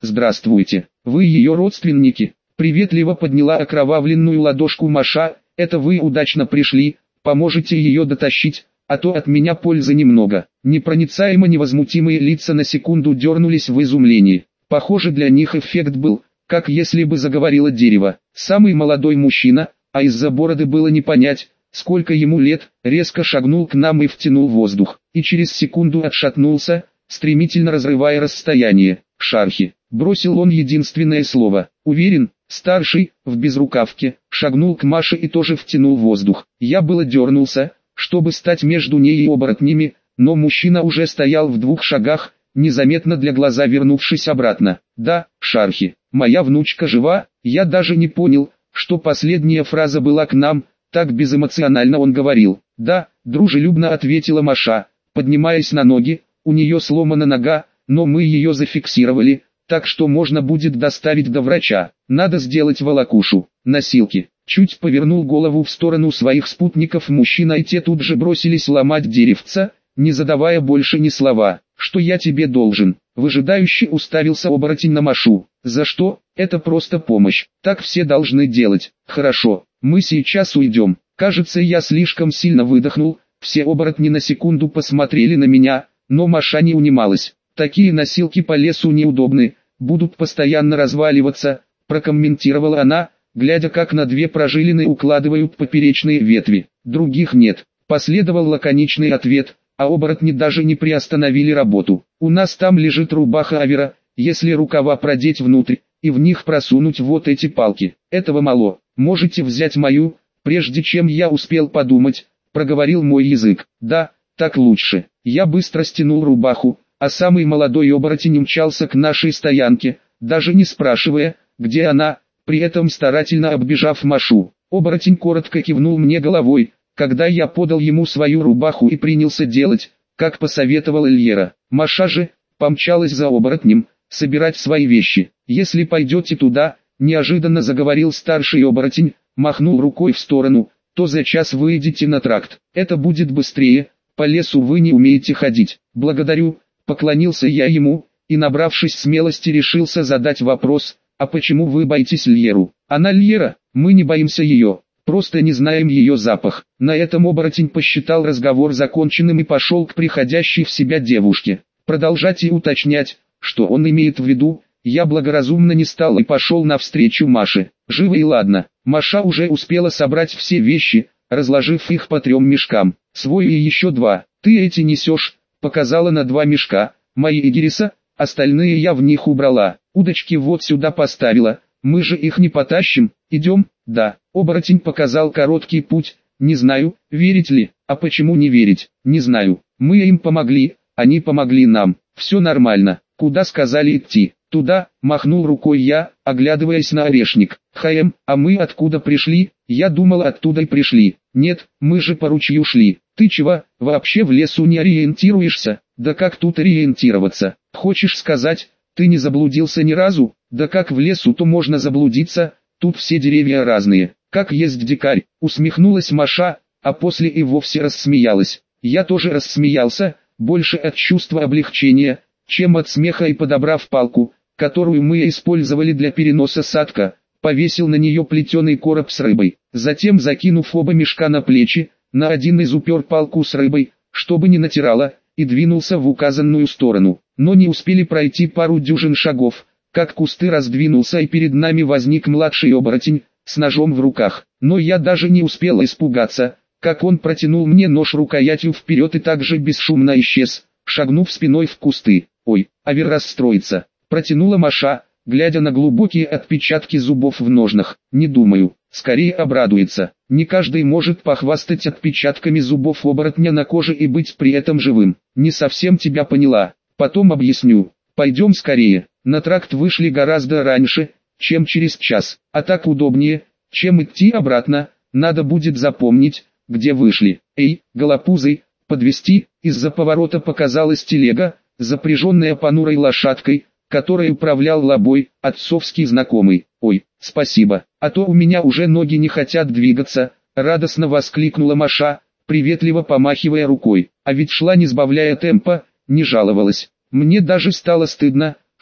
«Здравствуйте, вы ее родственники?» Приветливо подняла окровавленную ладошку Маша. «Это вы удачно пришли, поможете ее дотащить, а то от меня пользы немного». Непроницаемо невозмутимые лица на секунду дернулись в изумлении. Похоже, для них эффект был, как если бы заговорило дерево. Самый молодой мужчина, а из-за бороды было не понять, сколько ему лет, резко шагнул к нам и втянул воздух, и через секунду отшатнулся, стремительно разрывая расстояние. «Шархи», бросил он единственное слово. Уверен, старший, в безрукавке, шагнул к Маше и тоже втянул воздух. Я было дернулся, чтобы стать между ней и оборотнями, но мужчина уже стоял в 2 шагах, незаметно для глаза вернувшись обратно. «Да, Шархи, моя внучка жива». Я даже не понял, что последняя фраза была к нам, так безэмоционально он говорил. «Да», дружелюбно ответила Маша, поднимаясь на ноги. У нее сломана нога, но мы ее зафиксировали, так что можно будет доставить до врача. Надо сделать волокушу, носилки. Чуть повернул голову в сторону своих спутников мужчина, и те тут же бросились ломать деревца, не задавая больше ни слова. «Что я тебе должен?» Выжидающе уставился оборотень на Машу. «За что? Это просто помощь. Так все должны делать». «Хорошо, мы сейчас уйдем». Кажется, я слишком сильно выдохнул. Все оборотни на секунду посмотрели на меня, но Маша не унималась. «Такие носилки по лесу неудобны, будут постоянно разваливаться», прокомментировала она, глядя, как на 2 прожилины укладывают поперечные ветви. «Других нет», последовал лаконичный ответ, а оборотни даже не приостановили работу. «У нас там лежит рубаха Авера, если рукава продеть внутрь, и в них просунуть вот эти палки. Этого мало, можете взять мою». Прежде чем я успел подумать, проговорил мой язык. «Да, так лучше». Я быстро стянул рубаху, а самый молодой оборотень умчался к нашей стоянке, даже не спрашивая, где она, при этом старательно оббежав Машу. Оборотень коротко кивнул мне головой, когда я подал ему свою рубаху и принялся делать, как посоветовал Эльера. Маша же помчалась за оборотнем, собирать свои вещи. «Если пойдете туда», неожиданно заговорил старший оборотень, махнул рукой в сторону, «то за час выйдете на тракт. Это будет быстрее, по лесу вы не умеете ходить». «Благодарю», поклонился я ему, и набравшись смелости решился задать вопрос: «А почему вы боитесь Льеру?» «Она Льера, мы не боимся ее, просто не знаем ее запах». На этом оборотень посчитал разговор законченным и пошел к приходящей в себя девушке. Продолжать и уточнять, что он имеет в виду, я благоразумно не стал и пошел навстречу Маше. Живо и ладно. Маша уже успела собрать все вещи, разложив их по 3 мешкам. «Свой и еще 2. Ты эти несешь», показала на 2 мешка. «Мои и Гириса, остальные я в них убрала. Удочки вот сюда поставила, мы же их не потащим. Идем?» «Да». Оборотень показал короткий путь. «Не знаю, верить ли». «А почему не верить?» «Не знаю. Мы им помогли, они помогли нам. Все нормально». «Куда сказали идти?» «Туда», махнул рукой я, оглядываясь на орешник. А мы откуда пришли?» «Я думал, оттуда и пришли». «Нет, мы же по ручью шли». «Ты чего, вообще в лесу не ориентируешься?» «Да как тут ориентироваться? Хочешь сказать, ты не заблудился ни разу?» «Да как в лесу-то можно заблудиться, тут все деревья разные». «Как есть дикарь», усмехнулась Маша, а после и вовсе рассмеялась. Я тоже рассмеялся, больше от чувства облегчения, чем от смеха, и подобрав палку, которую мы использовали для переноса садка, повесил на нее плетеный короб с рыбой. Затем, закинув оба мешка на плечи, на один из упер палку с рыбой, чтобы не натирало, и двинулся в указанную сторону. Но не успели пройти пару дюжин шагов, как кусты раздвинулся, и перед нами возник младший оборотень, с ножом в руках. Но я даже не успел испугаться, как он протянул мне нож рукоятью вперед и также бесшумно исчез, шагнув спиной в кусты. «Ой, Авер расстроится», протянула Маша, глядя на глубокие отпечатки зубов в ножнах. «Не думаю, скорее обрадуется. Не каждый может похвастать отпечатками зубов оборотня на коже и быть при этом живым». «Не совсем тебя поняла, потом объясню. Пойдем скорее». На тракт вышли гораздо раньше, чем через час, а так удобнее, чем идти обратно. Надо будет запомнить, где вышли. «Эй, голопузый, подвезти!» Из-за поворота показалась телега, запряженная понурой лошадкой, которой управлял Лобой, отцовский знакомый. «Ой, спасибо, а то у меня уже ноги не хотят двигаться», радостно воскликнула Маша, приветливо помахивая рукой. А ведь шла не сбавляя темпа, не жаловалась. Мне даже стало стыдно,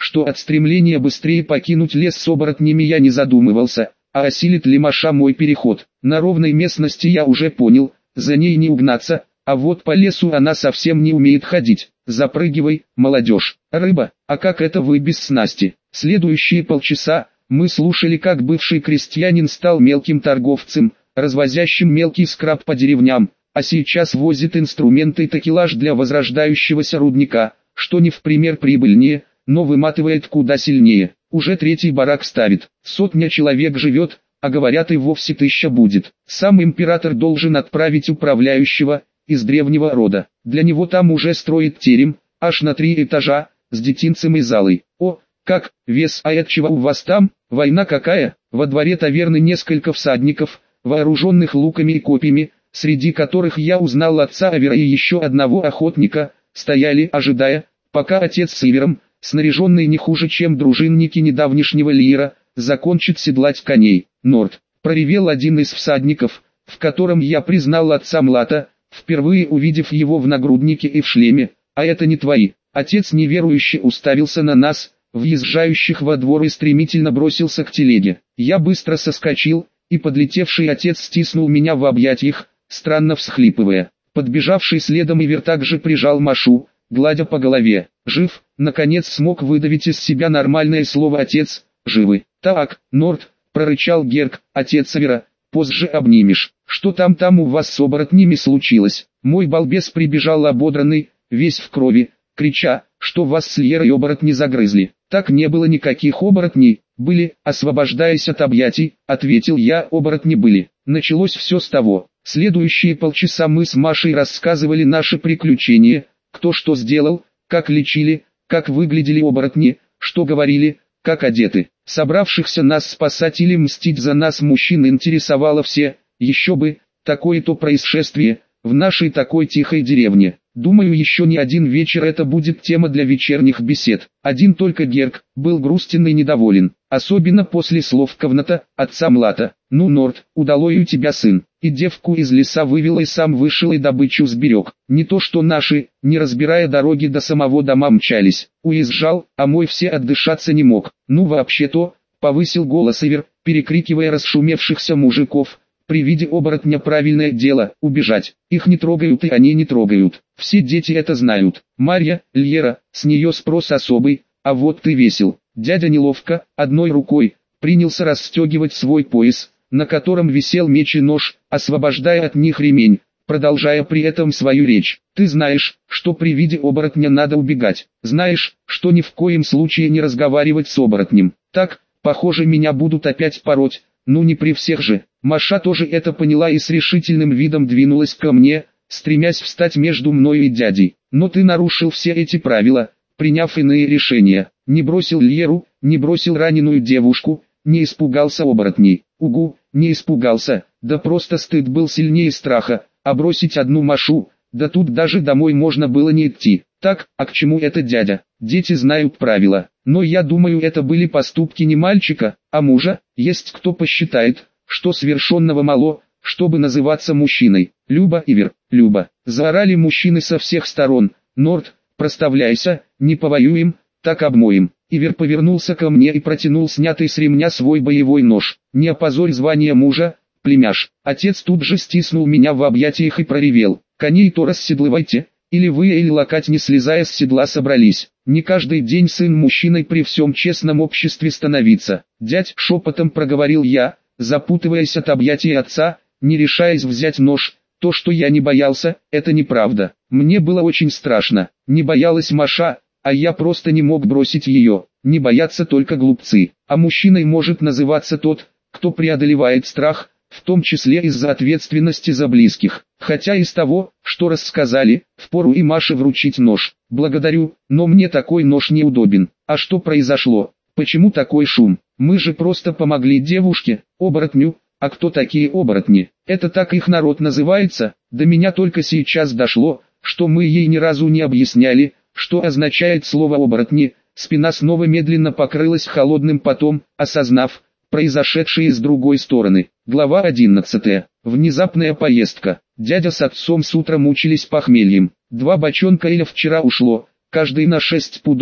что от стремления быстрее покинуть лес с оборотнями я не задумывался, а осилит ли Маша мой переход. На ровной местности я уже понял, за ней не угнаться, а вот по лесу она совсем не умеет ходить. Запрыгивай, молодежь. Рыба, а как это вы без снасти? Следующие полчаса мы слушали, как бывший крестьянин стал мелким торговцем, развозящим мелкий скрап по деревням, а сейчас возит инструменты и такелаж для возрождающегося рудника, что не в пример прибыльнее, но выматывает куда сильнее. Уже третий барак ставит, 100 человек живет, а говорят и вовсе 1000 будет. Сам император должен отправить управляющего из древнего рода. Для него там уже строит терем, аж на 3 этажа, с детинцем и залой. О, как, вес, а от чего у вас там, война какая? Во дворе таверны несколько всадников, вооруженных луками и копьями, среди которых я узнал отца Авера и еще одного охотника, стояли, ожидая, пока отец с Ивером, снаряженный не хуже, чем дружинники недавнешнего Лиера, закончит седлать коней. Норд, проревел один из всадников, в котором я признал отца Млата, впервые увидев его в нагруднике и в шлеме. А это не твои. Отец неверующе уставился на нас, въезжающих во двор, и стремительно бросился к телеге. Я быстро соскочил, и подлетевший отец стиснул меня в объятиях, странно всхлипывая. Подбежавший следом Ивер также прижал Машу, гладя по голове. «Жив», наконец смог выдавить из себя нормальное слово отец. «Живы». «Так, Норд», прорычал Герк, отец Ивера, «позже обнимешь». «Что там у вас с оборотнями случилось?» Мой балбес прибежал ободранный, весь в крови, крича, что вас с Льерой оборотни загрызли. «Так не было никаких оборотней, были», освобождаясь от объятий, ответил я, оборотни были. Началось все с того. Следующие полчаса мы с Машей рассказывали наши приключения, кто что сделал, как лечили, как выглядели оборотни, что говорили, как одеты. Собравшихся нас спасать или мстить за нас мужчин интересовало все, еще бы, такое-то происшествие, в нашей такой тихой деревне. Думаю, еще не один вечер это будет тема для вечерних бесед. Один только Герк был грустен и недоволен, особенно после слов Ковната, отца Млата. «Ну, Норд, удалой у тебя сын, и девку из леса вывел и сам вышел и добычу сберег. Не то что наши, не разбирая дороги, до самого дома мчались. Уезжал, а мой все отдышаться не мог. Ну вообще-то», повысил голос Ивер, перекрикивая расшумевшихся мужиков, «при виде оборотня правильное дело, убежать. Их не трогают и они не трогают. Все дети это знают. Марья, Льера, с нее спрос особый, а вот ты весел». Дядя неловко, одной рукой, принялся расстегивать свой пояс, на котором висел меч и нож, освобождая от них ремень, продолжая при этом свою речь. «Ты знаешь, что при виде оборотня надо убегать. Знаешь, что ни в коем случае не разговаривать с оборотнем. Так, похоже, меня будут опять пороть, ну не при всех же». Маша тоже это поняла и с решительным видом двинулась ко мне, стремясь встать между мною и дядей. «Но ты нарушил все эти правила, приняв иные решения. Не бросил Льеру, не бросил раненую девушку, не испугался оборотней». «Угу, не испугался, да просто стыд был сильнее страха, а бросить одну Машу, да тут даже домой можно было не идти». «Так, а к чему это, дядя? Дети знают правила. Но я думаю, это были поступки не мальчика, а мужа. Есть кто посчитает, что совершенного мало, чтобы называться мужчиной». «Люба, Ивер, Люба», заорали мужчины со всех сторон. «Норд, проставляйся, не повоюем, так обмоем». Ивер повернулся ко мне и протянул снятый с ремня свой боевой нож. «Не опозорь звание мужа, племяш». Отец тут же стиснул меня в объятиях и проревел: «Коней-то расседлывайте, или вы или лакать не слезая с седла собрались. Не каждый день сын мужчиной при всем честном обществе становиться». «Дядь», шепотом проговорил я, запутываясь от объятий отца, не решаясь взять нож. «То, что я не боялся, это неправда. Мне было очень страшно. Не боялась Маша, а я просто не мог бросить ее. Не боятся только глупцы. А мужчиной может называться тот, кто преодолевает страх, в том числе из-за ответственности за близких. Хотя из того, что рассказали, впору и Маше вручить нож. Благодарю, но мне такой нож неудобен». «А что произошло? Почему такой шум? Мы же просто помогли девушке, оборотню». «А кто такие оборотни? Это так их народ называется?» До меня только сейчас дошло, что мы ей ни разу не объясняли, что означает слово «оборотни». Спина снова медленно покрылась холодным потом, осознав произошедшее с другой стороны. Глава 11. Внезапная поездка. Дядя с отцом с утра мучились похмельем. 2 бочонка эля вчера ушло, каждый на 6 пудов.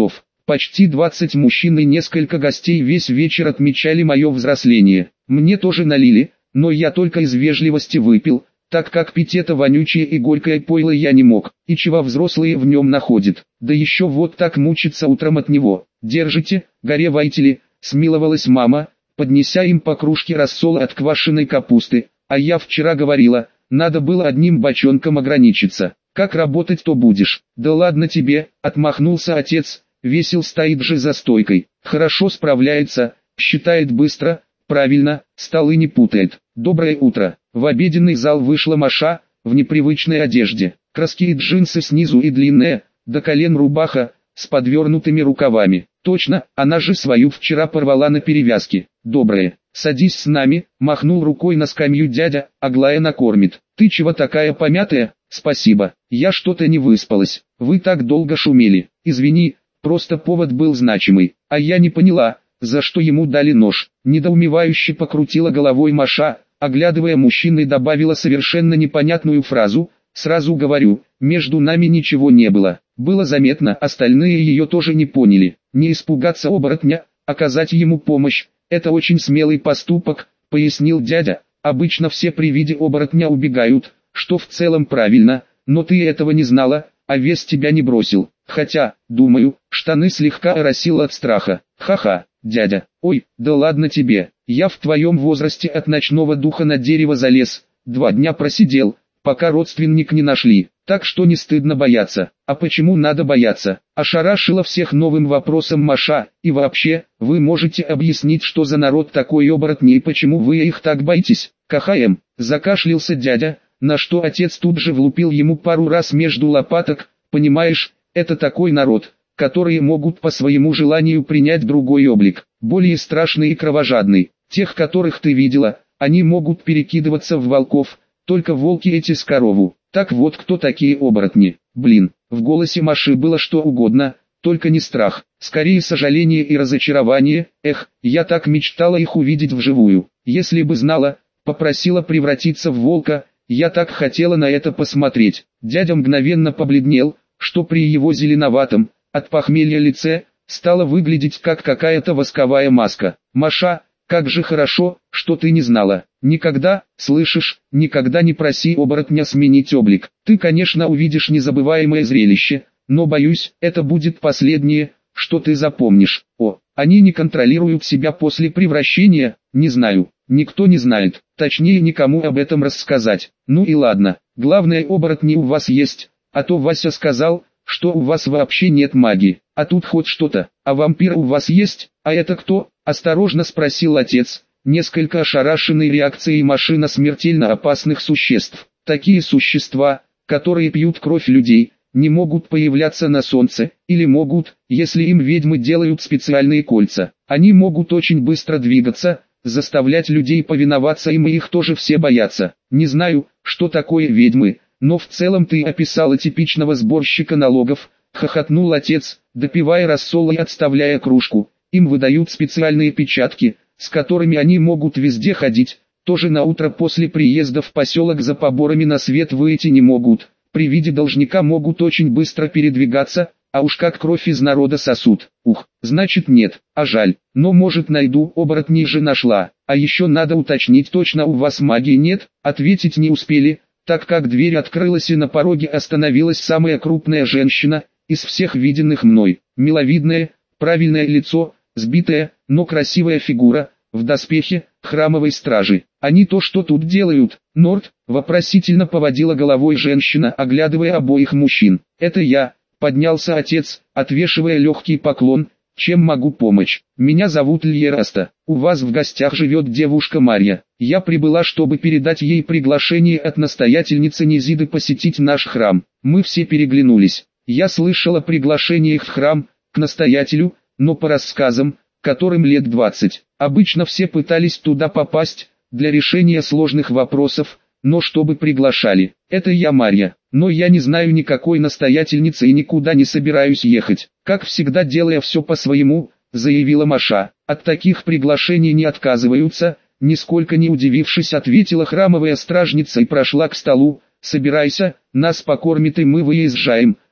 Почти 20 мужчин и несколько гостей весь вечер отмечали мое взросление. Мне тоже налили, но я только из вежливости выпил, так как пить это вонючее и горькое пойло я не мог, и чего взрослые в нем находят, да еще вот так мучиться утром от него. «Держите, горевайте ли», — смиловалась мама, поднеся им по кружке рассола от квашеной капусты, а я вчера говорила, надо было одним бочонком ограничиться. Как работать-то будешь? Да ладно тебе, отмахнулся отец, весел стоит же за стойкой. Хорошо справляется, считает быстро, правильно, столы не путает. Доброе утро. В обеденный зал вышла Маша, в непривычной одежде. Краски джинсы снизу и длинная, до колен рубаха, с подвернутыми рукавами. Точно, она же свою вчера порвала на перевязке. Доброе. Садись с нами, махнул рукой на скамью дядя, Аглая накормит. Ты чего такая помятая? Спасибо, я что-то не выспалась. Вы так долго шумели. Извини, просто повод был значимый. А я не поняла, за что ему дали нож. Недоумевающе покрутила головой Маша, оглядывая мужчин, и добавила совершенно непонятную фразу. Сразу говорю, между нами ничего не было. Было заметно, остальные ее тоже не поняли. Не испугаться оборотня, оказать ему помощь. Это очень смелый поступок, пояснил дядя. Обычно все при виде оборотня убегают, что в целом правильно, но ты этого не знала, а вес тебя не бросил. Хотя, думаю, штаны слегка оросило от страха. Ха-ха, дядя. Ой, да ладно тебе. Я в твоем возрасте от ночного духа на дерево залез. 2 дня просидел, пока родственник не нашли. Так что не стыдно бояться. А почему надо бояться? Ошарашила всех новым вопросом Маша. И вообще, вы можете объяснить, что за народ такой оборотни и почему вы их так боитесь? КХМ, закашлялся дядя, на что отец тут же влупил ему пару раз между лопаток. Понимаешь, это такой народ, которые могут по своему желанию принять другой облик, более страшный и кровожадный. Тех, которых ты видела, они могут перекидываться в волков, только волки эти с корову. Так вот, кто такие оборотни? Блин, в голосе Маши было что угодно, только не страх, скорее сожаление и разочарование. Эх, я так мечтала их увидеть вживую. Если бы знала, попросила превратиться в волка, я так хотела на это посмотреть. Дядя мгновенно побледнел, что при его зеленоватом, от похмелья лице, стало выглядеть как какая-то восковая маска. Маша, как же хорошо, что ты не знала. Никогда, слышишь, никогда не проси оборотня сменить облик. Ты, конечно, увидишь незабываемое зрелище, но боюсь, это будет последнее, что ты запомнишь. О, они не контролируют себя после превращения, не знаю, никто не знает, точнее никому об этом рассказать. Ну и ладно, главное, оборотни у вас есть, а то Вася сказал, что у вас вообще нет магии, а тут хоть что-то. А вампир у вас есть? А это кто? Осторожно спросил отец, несколько ошарашенный реакцией Маши на смертельно опасных существ. Такие существа, которые пьют кровь людей, не могут появляться на солнце, или могут, если им ведьмы делают специальные кольца. Они могут очень быстро двигаться, заставлять людей повиноваться им, и их тоже все боятся. Не знаю, что такое ведьмы, но в целом ты описала типичного сборщика налогов, хохотнул отец, допивая рассол и отставляя кружку. Им выдают специальные печатки, с которыми они могут везде ходить, тоже на утро после приезда в поселок за поборами на свет выйти не могут. При виде должника могут очень быстро передвигаться, а уж как кровь из народа сосут. Ух, значит нет, а жаль, но может найду, оборотней же нашла. А еще надо уточнить, точно у вас магии нет? Ответить не успели, так как дверь открылась и на пороге остановилась самая крупная женщина из всех виденных мной. Миловидное, правильное лицо, сбитая, но красивая фигура, в доспехе, храмовой стражи. Они то что тут делают? Норд, вопросительно поводила головой женщина, оглядывая обоих мужчин. Это я, поднялся отец, отвешивая легкий поклон. Чем могу помочь? Меня зовут Льераста. У вас в гостях живет девушка Марья. Я прибыла, чтобы передать ей приглашение от настоятельницы Низиды посетить наш храм. Мы все переглянулись. Я слышала приглашение в храм, к настоятелю, но по рассказам, которым лет 20, обычно все пытались туда попасть, для решения сложных вопросов, но чтобы приглашали. Это я Марья, но я не знаю никакой настоятельницы и никуда не собираюсь ехать. Как всегда, делая все по-своему, заявила Маша. От таких приглашений не отказываются, нисколько не удивившись, ответила храмовая стражница и прошла к столу. Собирайся, нас покормит и мы выезжаем.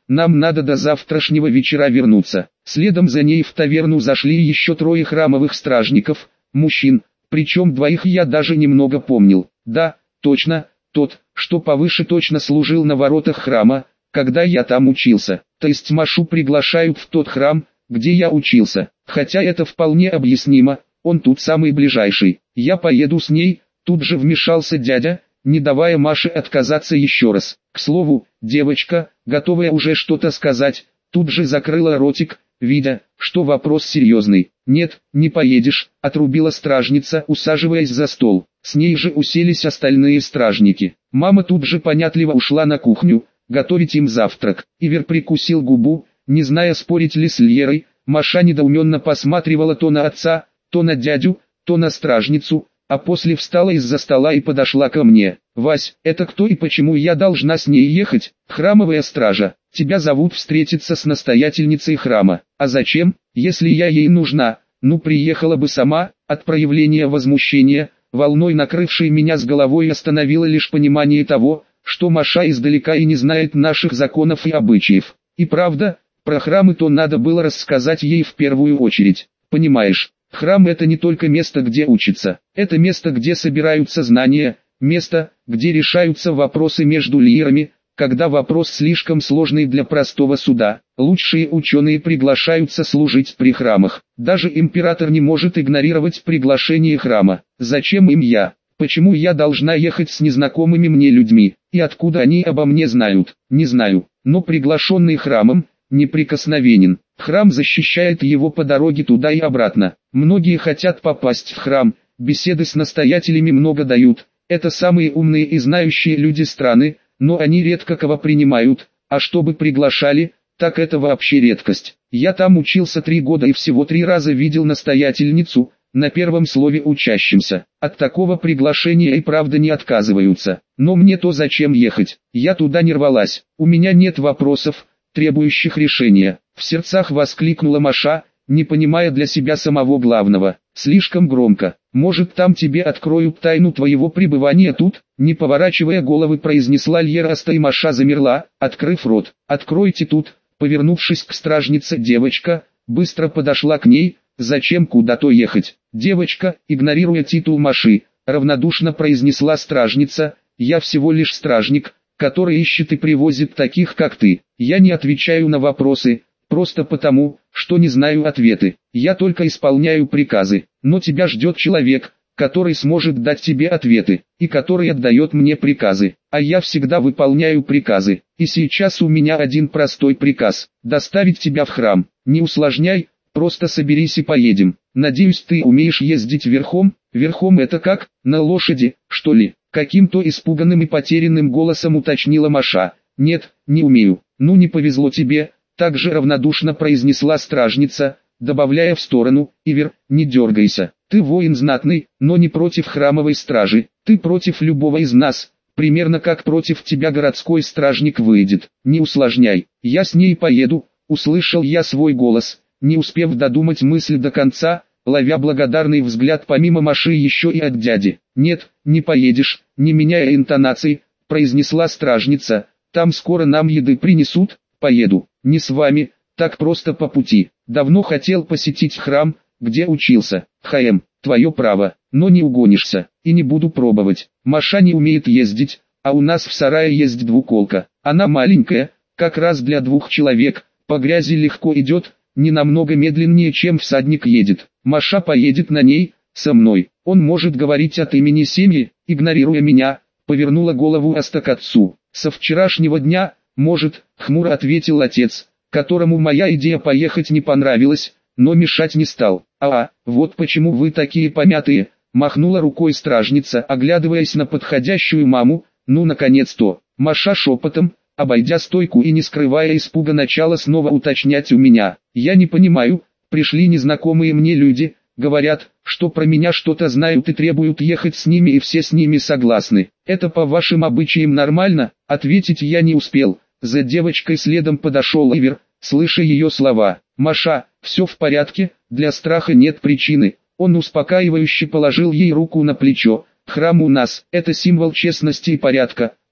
нам надо до завтрашнего вечера вернуться. Следом за ней в таверну зашли еще 3 храмовых стражников, мужчин, причем 2 я даже немного помнил. Да, точно, тот, что повыше точно служил на воротах храма, когда я там учился. То есть Машу приглашают в тот храм, где я учился. Хотя это вполне объяснимо, он тут самый ближайший. Я поеду с ней, тут же вмешался дядя, не давая Маше отказаться еще раз. К слову, девочка, готовая уже что-то сказать, тут же закрыла ротик, видя, что вопрос серьезный. «Нет, не поедешь», — отрубила стражница, усаживаясь за стол. С ней же уселись остальные стражники. Мама тут же понятливо ушла на кухню, готовить им завтрак. Ивер прикусил губу, не зная, спорить ли с Льерой. Маша недоуменно посматривала то на отца, то на дядю, то на стражницу, а после встала из-за стола и подошла ко мне. «Вась, это кто и почему я должна с ней ехать?» «Храмовая стража. Тебя зовут встретиться с настоятельницей храма». «А зачем, если я ей нужна? Ну приехала бы сама». От проявления возмущения, волной накрывшей меня с головой, остановило лишь понимание того, что Маша издалека и не знает наших законов и обычаев. И правда, про храмы то надо было рассказать ей в первую очередь. Понимаешь, храм — это не только место, где учатся, это место, где собираются знания, место, где решаются вопросы между лиерами. Когда вопрос слишком сложный для простого суда, лучшие ученые приглашаются служить при храмах. Даже император не может игнорировать приглашение храма. Зачем им я? Почему я должна ехать с незнакомыми мне людьми? И откуда они обо мне знают? Не знаю. Но приглашенный храмом неприкосновенен. Храм защищает его по дороге туда и обратно. Многие хотят попасть в храм, беседы с настоятелями много дают. Это самые умные и знающие люди страны, но они редко кого принимают, а чтобы приглашали, так это вообще редкость. Я там учился 3 года и всего 3 раза видел настоятельницу, на первом слове учащимся. От такого приглашения и правда не отказываются. Но мне то зачем ехать? Я туда не рвалась. У меня нет вопросов, требующих решения. В сердцах воскликнула Маша, не понимая для себя самого главного. Слишком громко. Может, там тебе откроют тайну твоего пребывания тут? Не поворачивая головы, произнесла Льераста, и Маша замерла, открыв рот. Откройте тут. Повернувшись к стражнице, девочка быстро подошла к ней. Зачем куда-то ехать? Девочка, игнорируя титул Маши, равнодушно произнесла стражница: я всего лишь стражник, который ищет и привозит таких, как ты. Я не отвечаю на вопросы, просто потому, что не знаю ответы. Я только исполняю приказы. Но тебя ждет человек, который сможет дать тебе ответы, и который отдает мне приказы. А я всегда выполняю приказы. И сейчас у меня один простой приказ: доставить тебя в храм. Не усложняй, просто соберись и поедем. Надеюсь, ты умеешь ездить верхом? Верхом это как? На лошади, что ли? Каким-то испуганным и потерянным голосом уточнила Маша. Нет, не умею. Ну не повезло тебе. Также равнодушно произнесла стражница, добавляя в сторону: Ивер, не дергайся. Ты воин знатный, но не против храмовой стражи. Ты против любого из нас, примерно как против тебя городской стражник выйдет. Не усложняй. Я с ней поеду. Услышал я свой голос, не успев додумать мысль до конца, ловя благодарный взгляд помимо Маши еще и от дяди. Нет, не поедешь, не меняя интонаций, произнесла стражница. Там скоро нам еды принесут. Поеду. Не с вами, так просто по пути. Давно хотел посетить храм, где учился. Твое право, но не угонишься, и не буду пробовать. Маша не умеет ездить, а у нас в сарае есть двуколка. Она маленькая, как раз для 2 человек, по грязи легко идет, не намного медленнее, чем всадник едет. Маша поедет на ней, со мной. Он может говорить от имени семьи, игнорируя меня, повернула голову Аста к отцу. Со вчерашнего дня, может, хмуро ответил отец, которому моя идея поехать не понравилась, но мешать не стал. Вот почему вы такие помятые, махнула рукой стражница, оглядываясь на подходящую маму. Ну наконец-то. Маша шепотом, обойдя стойку и не скрывая испуга, начала снова уточнять у меня. Я не понимаю, пришли незнакомые мне люди, говорят, что про меня что-то знают и требуют ехать с ними, и все с ними согласны. Это по вашим обычаям нормально? Ответить я не успел. За девочкой следом подошел Ивер, слыша ее слова. Маша, все в порядке, для страха нет причины. Он успокаивающе положил ей руку на плечо. Храм у нас, это символ честности и порядка,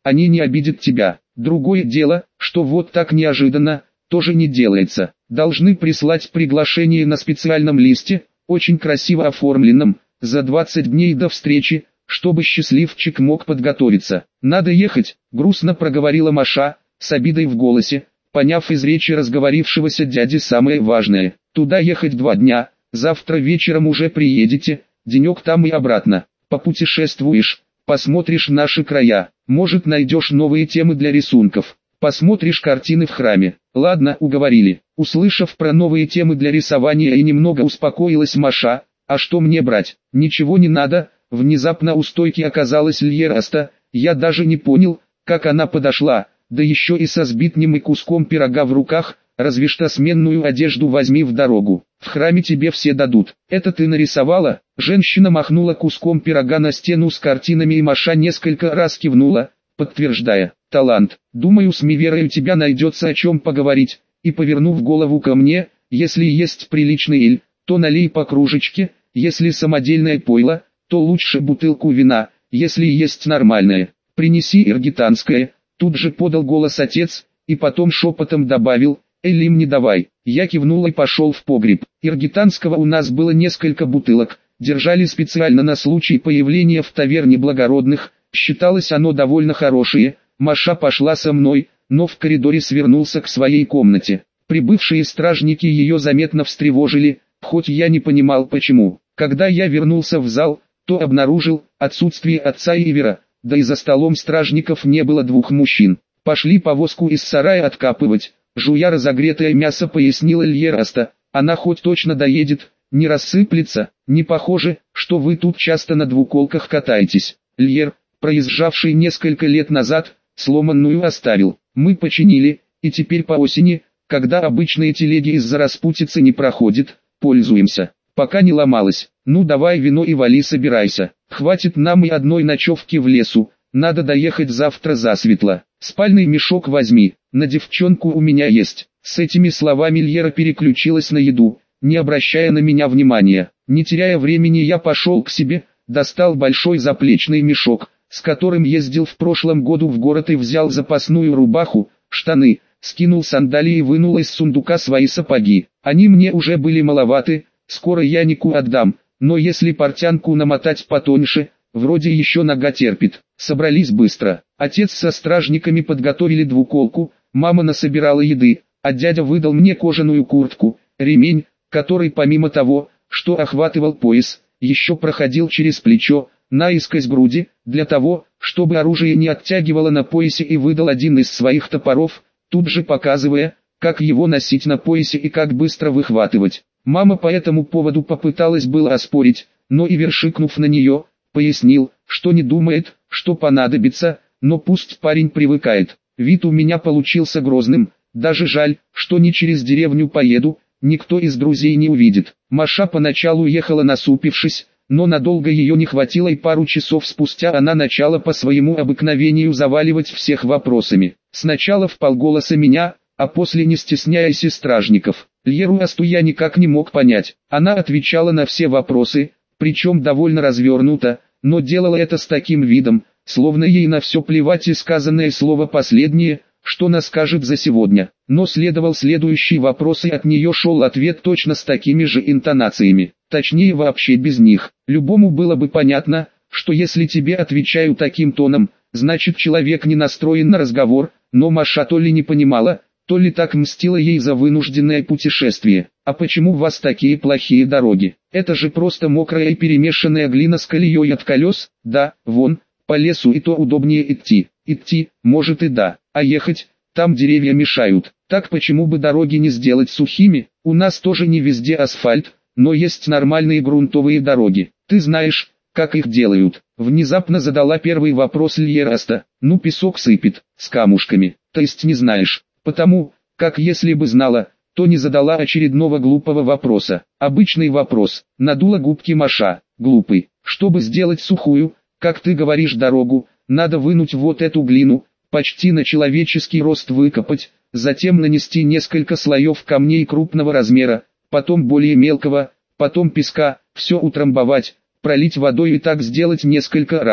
они не обидят тебя. Другое дело, что вот так неожиданно, тоже не делается. Должны прислать приглашение на специальном листе, очень красиво оформленном, за 20 дней до встречи, чтобы счастливчик мог подготовиться. «Надо ехать», — грустно проговорила Маша, с обидой в голосе, поняв из речи разговорившегося дяди самое важное. «Туда ехать 2 дня, завтра вечером уже приедете, денек там и обратно. Попутешествуешь, посмотришь наши края, может найдешь новые темы для рисунков, посмотришь картины в храме». «Ладно, уговорили». Услышав про новые темы для рисования и немного успокоилась Маша. «А что мне брать?» «Ничего не надо». Внезапно у стойки оказалась Льераста, я даже не понял, как она подошла, да еще и со сбитнем и куском пирога в руках. «Разве что сменную одежду возьми в дорогу, в храме тебе все дадут». «Это ты нарисовала?» Женщина махнула куском пирога на стену с картинами, и Маша несколько раз кивнула, подтверждая: «Талант. Думаю, с Миверой у тебя найдется о чем поговорить». И повернув голову ко мне: «Если есть приличный эль, то налей по кружечке, если самодельное пойло, то лучше бутылку вина, если есть нормальное, принеси иргитанское». Тут же подал голос отец, и потом шепотом добавил: «Эль им не давай». Я кивнул и пошел в погреб. Иргитанского у нас было несколько бутылок, держали специально на случай появления в таверне благородных, считалось оно довольно хорошее. Маша пошла со мной, но в коридоре свернулся к своей комнате. Прибывшие стражники ее заметно встревожили, хоть я не понимал почему. Когда я вернулся в зал, то обнаружил отсутствие отца Ивера, да и за столом стражников не было 2 мужчин. «Пошли повозку из сарая откапывать», — жуя разогретое мясо, пояснила Льераста. «Она хоть точно доедет, не рассыплется. Не похоже, что вы тут часто на двуколках катаетесь». Льер, проезжавший несколько лет назад, сломанную оставил. Мы починили, и теперь по осени, когда обычные телеги из-за распутицы не проходят, пользуемся. Пока не ломалась. Ну давай вино и вали, собирайся. Хватит нам и одной ночевки в лесу, надо доехать завтра засветло. Спальный мешок возьми, на девчонку у меня есть». С этими словами Льера переключилась на еду, не обращая на меня внимания. Не теряя времени, я пошел к себе, достал большой заплечный мешок, с которым ездил в прошлом году в город, и взял запасную рубаху, штаны, скинул сандалии и вынул из сундука свои сапоги. Они мне уже были маловаты, скоро я Нику отдам, но если портянку намотать потоньше, вроде еще нога терпит. Собрались быстро. Отец со стражниками подготовили двуколку, мама насобирала еды, а дядя выдал мне кожаную куртку, ремень, который помимо того, что охватывал пояс, еще проходил через плечо, наискось груди, для того, чтобы оружие не оттягивало на поясе, и выдал один из своих топоров, тут же показывая, как его носить на поясе и как быстро выхватывать. Мама по этому поводу попыталась было оспорить, но Ивер, шикнув на нее, пояснил, что не думает, что понадобится, но пусть парень привыкает. Вид у меня получился грозным, даже жаль, что не через деревню поеду, никто из друзей не увидит. Маша поначалу ехала насупившись, но надолго ее не хватило, и пару часов спустя она начала по своему обыкновению заваливать всех вопросами. Сначала вполголоса меня, а после не стесняясь и стражников. Льеруасту я никак не мог понять. Она отвечала на все вопросы, причем довольно развернуто, но делала это с таким видом, словно ей на все плевать, и сказанное слово последнее, что она скажет за сегодня. Но следовал следующий вопрос, и от нее шел ответ точно с такими же интонациями, точнее вообще без них. Любому было бы понятно, что если тебе отвечаю таким тоном, значит человек не настроен на разговор, но Маша то ли не понимала, то ли так мстила ей за вынужденное путешествие. «А почему у вас такие плохие дороги? Это же просто мокрая и перемешанная глина с колеей от колес». «Да, вон, по лесу и то удобнее идти». «Идти, может и да, а ехать, там деревья мешают. Так почему бы дороги не сделать сухими? У нас тоже не везде асфальт, но есть нормальные грунтовые дороги. Ты знаешь, как их делают?» Внезапно задала первый вопрос Льераста. «Ну, песок сыпет, с камушками. То есть не знаешь?» Потому, как если бы знала, то не задала очередного глупого вопроса. Обычный вопрос. Надула губки Маша. Глупый. Чтобы сделать сухую, как ты говоришь, дорогу, надо вынуть вот эту глину, почти на человеческий рост выкопать, затем нанести несколько слоев камней крупного размера, потом более мелкого, потом песка, все утрамбовать, пролить водой и так сделать несколько раз.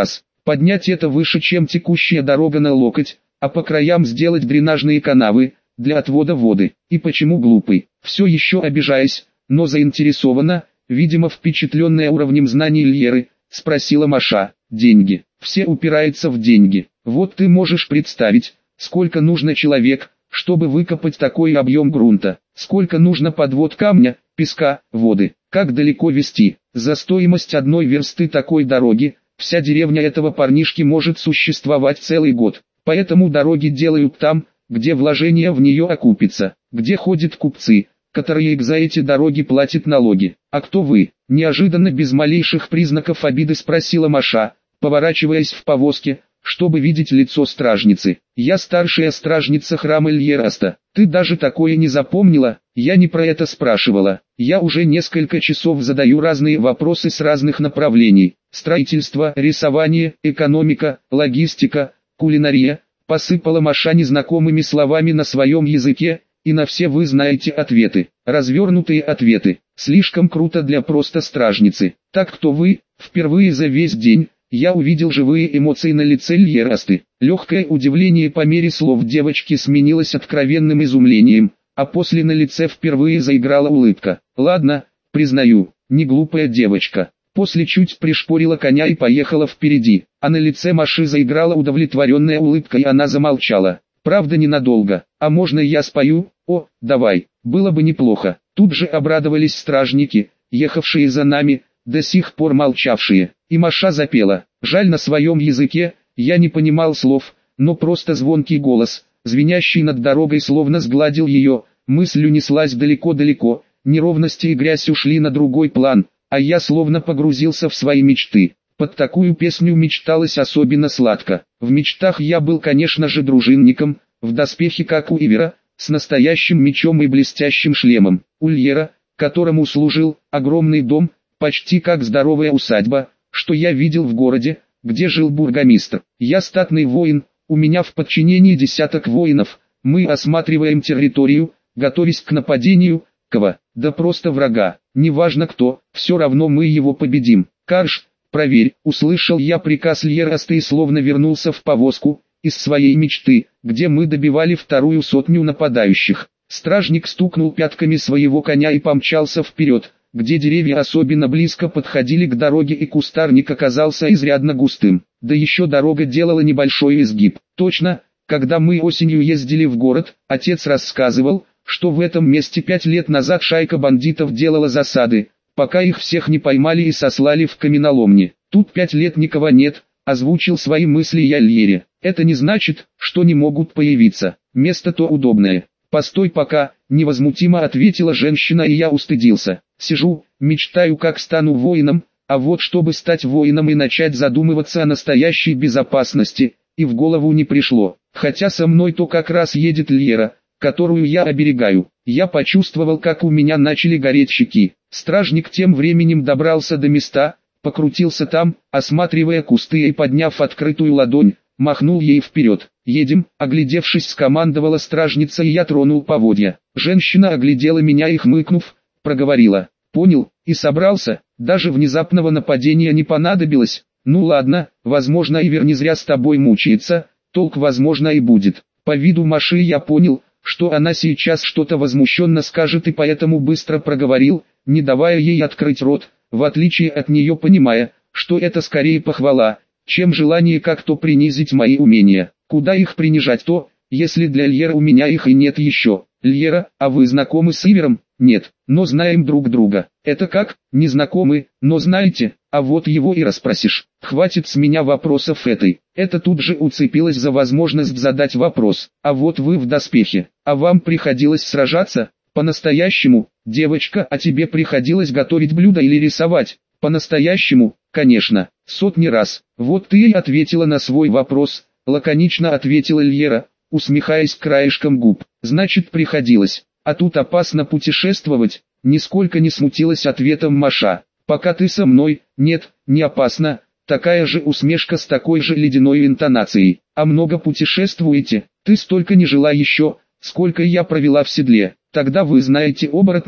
Поднять это выше, чем текущая дорога на локоть, а по краям сделать дренажные канавы, для отвода воды. И почему глупый? Все еще обижаясь, но заинтересована, видимо впечатленная уровнем знаний Льеры, спросила Маша. Деньги. Все упирается в деньги. Вот ты можешь представить, сколько нужно человек, чтобы выкопать такой объем грунта, сколько нужно подвод камня, песка, воды, как далеко везти. За стоимость одной версты такой дороги, вся деревня этого парнишки может существовать целый год. Поэтому дороги делают там, где вложение в нее окупится, где ходят купцы, которые за эти дороги платят налоги. А кто вы? Неожиданно без малейших признаков обиды спросила Маша, поворачиваясь в повозке, чтобы видеть лицо стражницы. Я старшая стражница храма Льераста. Ты даже такое не запомнила? Я не про это спрашивала. Я уже несколько часов задаю разные вопросы с разных направлений. Строительство, рисование, экономика, логистика, кулинария. Посыпала Маша незнакомыми словами на своем языке, и на все вы знаете ответы. Развернутые ответы. Слишком круто для просто стражницы. Так кто вы? Впервые за весь день я увидел живые эмоции на лице Льерасты. Легкое удивление по мере слов девочки сменилось откровенным изумлением, а после на лице впервые заиграла улыбка. Ладно, признаю, не глупая девочка. После чуть пришпорила коня и поехала впереди, а на лице Маши заиграла удовлетворенная улыбка, и она замолчала. Правда, ненадолго. А можно я спою? О, давай, было бы неплохо. Тут же обрадовались стражники, ехавшие за нами, до сих пор молчавшие. И Маша запела. Жаль, на своем языке я не понимал слов, но просто звонкий голос, звенящий над дорогой, словно сгладил ее. Мысль унеслась далеко-далеко, неровности и грязь ушли на другой план, а я словно погрузился в свои мечты. Под такую песню мечталось особенно сладко. В мечтах я был, конечно же, дружинником, в доспехе как у Ивера, с настоящим мечом и блестящим шлемом. У Льера, которому служил, огромный дом, почти как здоровая усадьба, что я видел в городе, где жил бургомистр. Я статный воин, у меня в подчинении десяток воинов, мы осматриваем территорию, готовясь к нападению, кого, да просто врага, неважно кто, все равно мы его победим. Карш, проверь, услышал я приказ Льераста и словно вернулся в повозку, из своей мечты, где мы добивали 200 нападающих. Стражник стукнул пятками своего коня и помчался вперед, где деревья особенно близко подходили к дороге и кустарник оказался изрядно густым. Да еще дорога делала небольшой изгиб. Точно, когда мы осенью ездили в город, отец рассказывал, что в этом месте 5 лет назад шайка бандитов делала засады, пока их всех не поймали и сослали в каменоломни. Тут 5 лет никого нет, озвучил свои мысли я Льере. Это не значит, что не могут появиться. Место-то удобное. «Постой пока», — невозмутимо ответила женщина, и я устыдился. Сижу, мечтаю, как стану воином, а вот чтобы стать воином и начать задумываться о настоящей безопасности, и в голову не пришло. Хотя со мной то как раз едет Льера, которую я оберегаю. Я почувствовал, как у меня начали гореть щеки. Стражник тем временем добрался до места, покрутился там, осматривая кусты, и подняв открытую ладонь, махнул ей вперед. «Едем», — оглядевшись, скомандовала стражница, и я тронул поводья. Женщина оглядела меня и, хмыкнув, проговорила. «Понял, и собрался, даже внезапного нападения не понадобилось. Ну ладно, возможно, Ивер не зря с тобой мучается, толк возможно и будет». По виду Маши я понял, что она сейчас что-то возмущенно скажет, и поэтому быстро проговорил, не давая ей открыть рот, в отличие от нее понимая, что это скорее похвала, чем желание как-то принизить мои умения. Куда их принижать-то, если для Льера у меня их и нет еще. Льера, а вы знакомы с Ивером? Нет, но знаем друг друга. Это как? Не знакомы, но знаете, а вот его и расспросишь. Хватит с меня вопросов этой. Это тут же уцепилась за возможность задать вопрос. А вот вы в доспехе, а вам приходилось сражаться? По-настоящему, девочка, а тебе приходилось готовить блюда или рисовать? По-настоящему, конечно, сотни раз. Вот ты и ответила на свой вопрос. Лаконично ответила Льера, усмехаясь краешком губ. Значит, приходилось. А тут опасно путешествовать. Нисколько не смутилась ответом Маша. Пока ты со мной, нет, не опасно. Такая же усмешка с такой же ледяной интонацией. А много путешествуете? Ты столько не жила еще, сколько я провела в седле. Тогда вы знаете оборотней.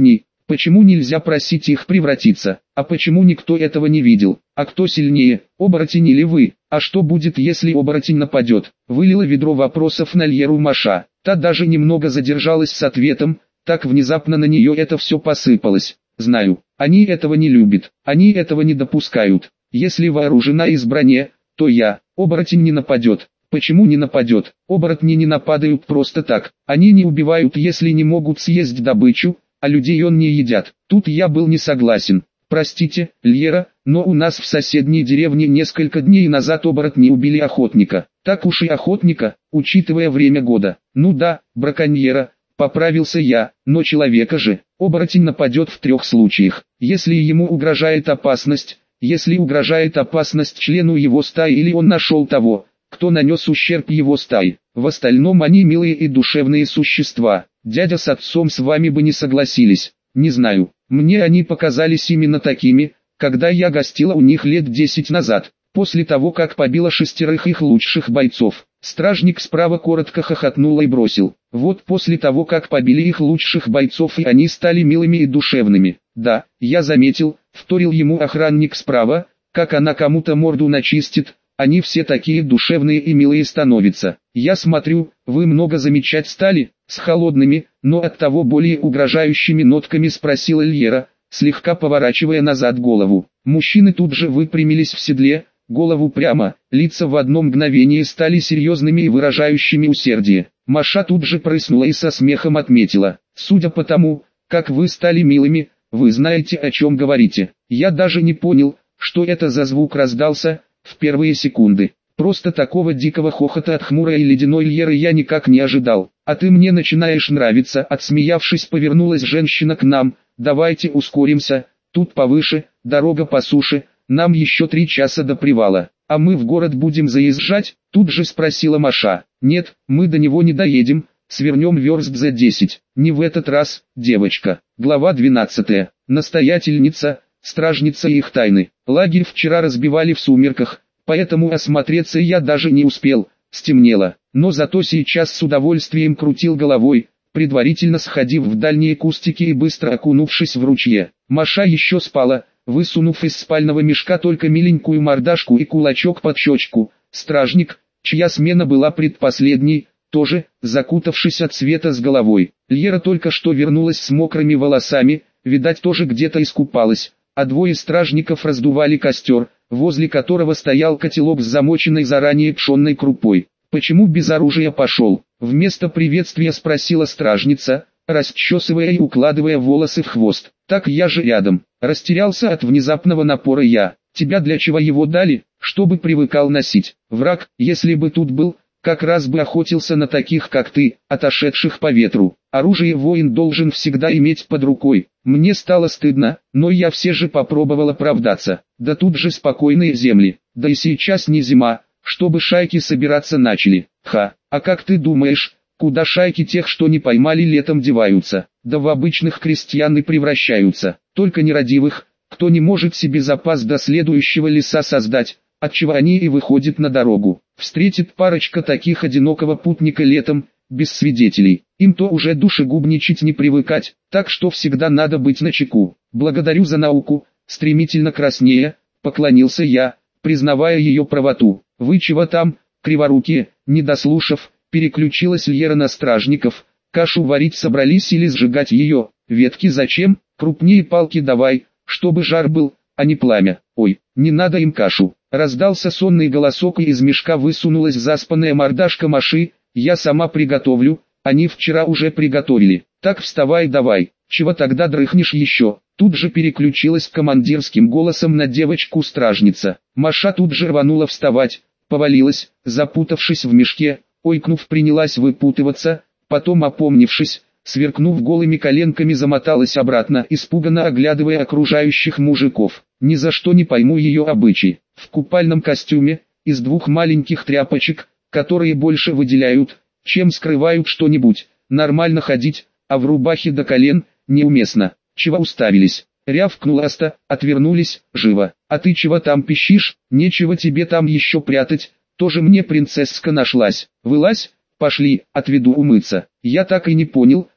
Почему нельзя просить их превратиться? А почему никто этого не видел? А кто сильнее, оборотень или вы? А что будет, если оборотень нападет? Вылила ведро вопросов на Льеру Маша. Та даже немного задержалась с ответом, так внезапно на нее это все посыпалось. Знаю, они этого не любят, они этого не допускают. Если вооружена из брони, то оборотень не нападет. Почему не нападет? Оборотни не нападают просто так. Они не убивают, если не могут съесть добычу, а людей он не едят. Тут я был не согласен. Простите, Льера, но у нас в соседней деревне несколько дней назад оборотни убили охотника. Так уж и охотника, учитывая время года. Ну да, браконьера, поправился я, но человека же. Оборотень нападет в 3 случаях. Если ему угрожает опасность, если угрожает опасность члену его стаи или он нашел того, кто нанес ущерб его стае. В остальном они милые и душевные существа. Дядя с отцом с вами бы не согласились. Не знаю, мне они показались именно такими, когда я гостила у них лет 10 назад, после того как побила 6 их лучших бойцов. Стражник справа коротко хохотнул и бросил: вот после того как побили их лучших бойцов и они стали милыми и душевными. Да, я заметил, вторил ему охранник справа, как она кому-то морду начистит. Они все такие душевные и милые становятся. Я смотрю, вы много замечать стали, с холодными, но оттого более угрожающими нотками спросила Льера, слегка поворачивая назад голову. Мужчины тут же выпрямились в седле, голову прямо, лица в одно мгновение стали серьезными и выражающими усердие. Маша тут же прыснула и со смехом отметила: судя по тому, как вы стали милыми, вы знаете, о чем говорите. Я даже не понял, что это за звук раздался в первые секунды. Просто такого дикого хохота от хмурой и ледяной Льеры я никак не ожидал. А ты мне начинаешь нравиться. Отсмеявшись, повернулась женщина к нам. Давайте ускоримся, тут повыше, дорога по суше, нам еще 3 часа до привала. А мы в город будем заезжать? Тут же спросила Маша. Нет, мы до него не доедем, свернем верст за 10. Не в этот раз, девочка. Глава 12. Настоятельница, стражница и их тайны. Лагерь вчера разбивали в сумерках, поэтому осмотреться я даже не успел, стемнело. Но зато сейчас с удовольствием крутил головой, предварительно сходив в дальние кустики и быстро окунувшись в ручье. Маша еще спала, высунув из спального мешка только миленькую мордашку и кулачок под щечку. Стражник, чья смена была предпоследней, тоже, закутавшись от света с головой. Льера только что вернулась с мокрыми волосами, видать тоже где-то искупалась, а 2 стражников раздували костер, возле которого стоял котелок с замоченной заранее пшенной крупой. «Почему без оружия пошел?» — вместо приветствия спросила стражница, расчесывая и укладывая волосы в хвост. «Так я же рядом». Растерялся от внезапного напора я. «Тебя для чего его дали?» «Чтобы привыкал носить. Враг, если бы тут был, как раз бы охотился на таких как ты, отошедших по ветру. Оружие воин должен всегда иметь под рукой». Мне стало стыдно, но я все же попробовал оправдаться. Да тут же спокойные земли, да и сейчас не зима, чтобы шайки собираться начали. А как ты думаешь, куда шайки тех, что не поймали, летом деваются? Да в обычных крестьян и превращаются, только нерадивых, кто не может себе запас до следующего леса создать, отчего они и выходят на дорогу. Встретит парочка таких одинокого путника летом, без свидетелей, им-то уже душегубничать не привыкать, так что всегда надо быть начеку. Благодарю за науку, стремительно краснея, поклонился я, признавая ее правоту. Вы чего там, криворукие? Не дослушав, переключилась Льера на стражников. Кашу варить собрались или сжигать ее? Ветки зачем? Крупнее палки давай, чтобы жар был, а не пламя. Ой, не надо им кашу. Раздался сонный голосок и из мешка высунулась заспанная мордашка Маши. Я сама приготовлю, они вчера уже приготовили. Так вставай давай, чего тогда дрыхнешь еще? Тут же переключилась командирским голосом на девочку-стражница. Маша тут же рванула вставать, повалилась, запутавшись в мешке, ойкнув принялась выпутываться, потом опомнившись, сверкнув голыми коленками замоталась обратно, испуганно оглядывая окружающих мужиков. Ни за что не пойму ее обычаи. В купальном костюме, из 2 маленьких тряпочек, которые больше выделяют, чем скрывают что-нибудь, нормально ходить, а в рубахе до колен, неуместно. Чего уставились? Рявкнула Аста, отвернулись, живо. А ты чего там пищишь? Нечего тебе там еще прятать, тоже мне принцесска нашлась. Вылазь, пошли, отведу умыться. Я так и не понял,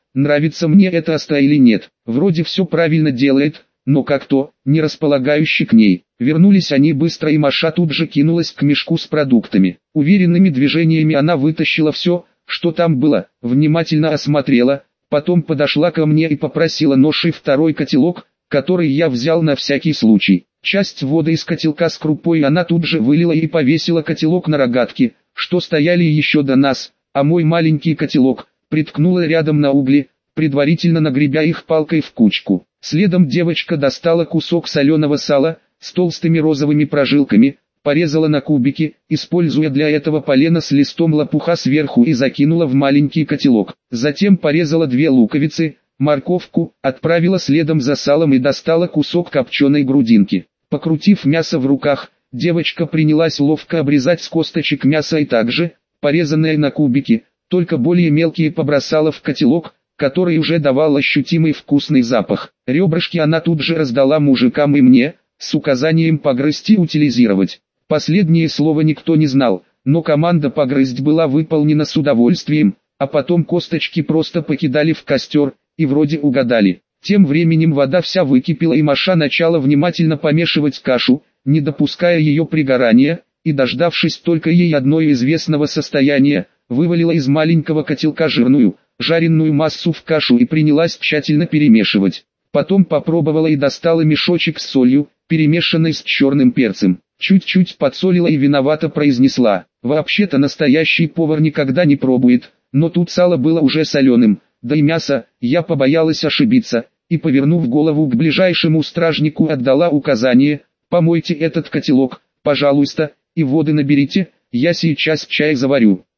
нравится мне это Аста или нет. Вроде все правильно делает, но как-то, не располагающий к ней. Вернулись они быстро, и Маша тут же кинулась к мешку с продуктами. Уверенными движениями она вытащила все, что там было, внимательно осмотрела, потом подошла ко мне и попросила нож и второй котелок, который я взял на всякий случай. Часть воды из котелка с крупой она тут же вылила и повесила котелок на рогатки, что стояли еще до нас, а мой маленький котелок приткнула рядом на угли, предварительно нагребя их палкой в кучку. Следом девочка достала кусок соленого сала с толстыми розовыми прожилками, порезала на кубики, используя для этого полено с листом лопуха сверху, и закинула в маленький котелок. Затем порезала 2 луковицы, морковку, отправила следом за салом и достала кусок копченой грудинки. Покрутив мясо в руках, девочка принялась ловко обрезать с косточек мясо и также, порезанное на кубики, только более мелкие, побросала в котелок, который уже давал ощутимый вкусный запах. Ребрышки она тут же раздала мужикам и мне, с указанием погрызть и утилизировать. Последнее слово никто не знал, но команда погрызть была выполнена с удовольствием, а потом косточки просто покидали в костер, и вроде угадали. Тем временем вода вся выкипела, и Маша начала внимательно помешивать кашу, не допуская ее пригорания, и, дождавшись только ей одной известного состояния, вывалила из маленького котелка жирную, жареную массу в кашу и принялась тщательно перемешивать. Потом попробовала и достала мешочек с солью, перемешанной с черным перцем. Чуть-чуть подсолила и виновато произнесла: «Вообще-то настоящий повар никогда не пробует, но тут сало было уже соленым, да и мясо, я побоялась ошибиться», и, повернув голову к ближайшему стражнику, отдала указание: «Помойте этот котелок, пожалуйста, и воды наберите, я сейчас чай заварю».